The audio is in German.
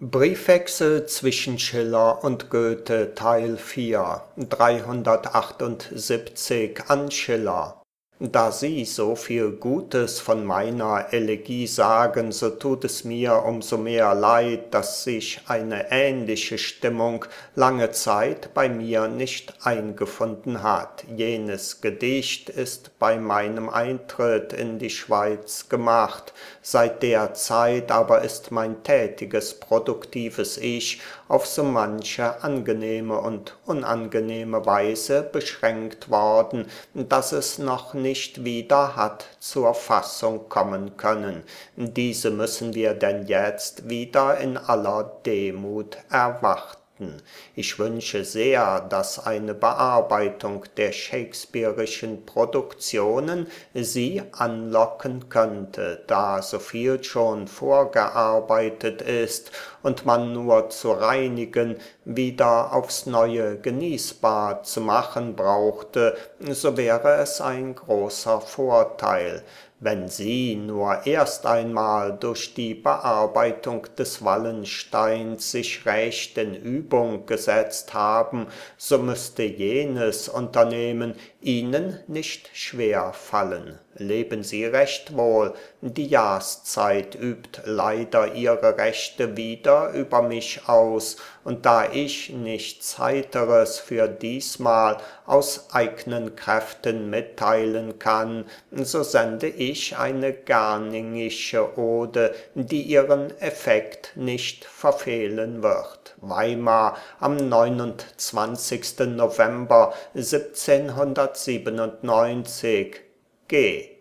Briefwechsel zwischen Schiller und Goethe Teil 4 378 an Schiller. Da Sie so viel Gutes von meiner Elegie sagen, so tut es mir umso mehr leid, dass sich eine ähnliche Stimmung lange Zeit bei mir nicht eingefunden hat. Jenes Gedicht ist bei meinem Eintritt in die Schweiz gemacht. Seit der Zeit aber ist mein tätiges, produktives Ich auf so manche angenehme und unangenehme Weise beschränkt worden, dass es noch nicht wieder hat zur Fassung kommen können. Diese müssen wir denn jetzt wieder in aller Demut erwarten. Ich wünsche sehr, dass eine Bearbeitung der shakespearischen Produktionen Sie anlocken könnte, da so viel schon vorgearbeitet ist und man nur zu reinigen, wieder aufs Neue genießbar zu machen brauchte, so wäre es ein großer Vorteil. Wenn Sie nur erst einmal durch die Bearbeitung des Wallensteins sich recht in Übung gesetzt haben, so müsste jenes Unternehmen Ihnen nicht schwer fallen. Leben Sie recht wohl, die Jahrszeit übt leider ihre Rechte wieder über mich aus, und da ich nichts Heiteres für diesmal aus eignen Kräften mitteilen kann, so sende ich eine garningische Ode, die ihren Effekt nicht verfehlen wird. Weimar am 29. November 1797 G.